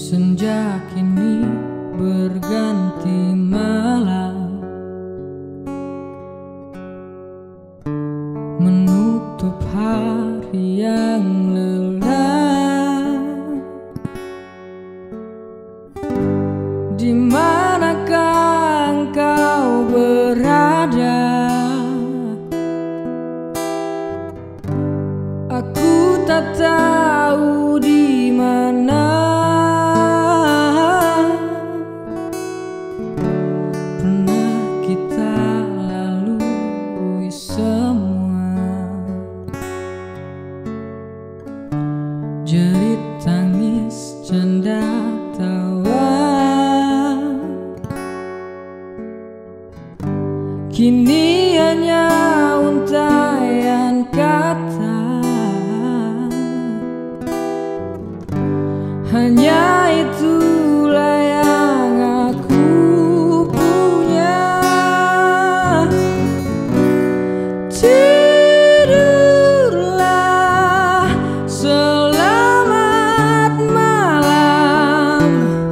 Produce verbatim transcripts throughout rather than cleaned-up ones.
Senja kini berganti malam, menutup hari yang lelah. Di manakah engkau berada? Aku tak tahu di mana. Pernah kita lalui semua, jerit tangis, canda tawa. Kini hanya untaian kata, hanya itulah yang aku punya. Tidurlah, selamat malam,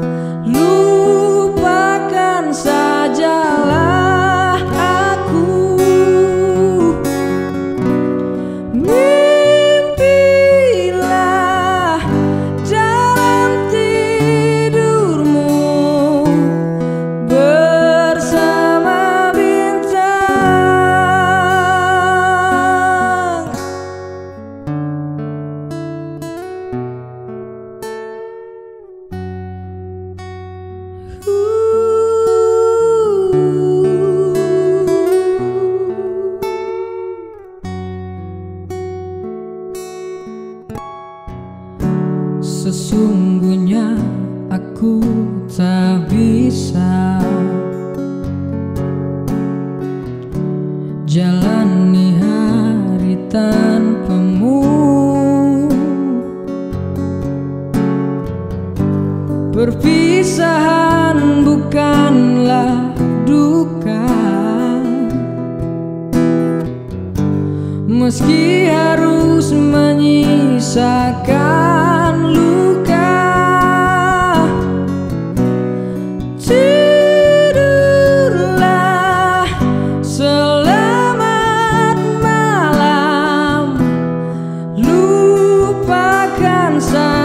lupakan sajalah aku. Mimpilah dalam tidurmu bersama bintang. Sesungguhnya aku tak bisa jalani hari tanpamu. Perpisahan bukanlah duka, meski harus menyisakan luka. Tidurlah, selamat malam, lupakan saja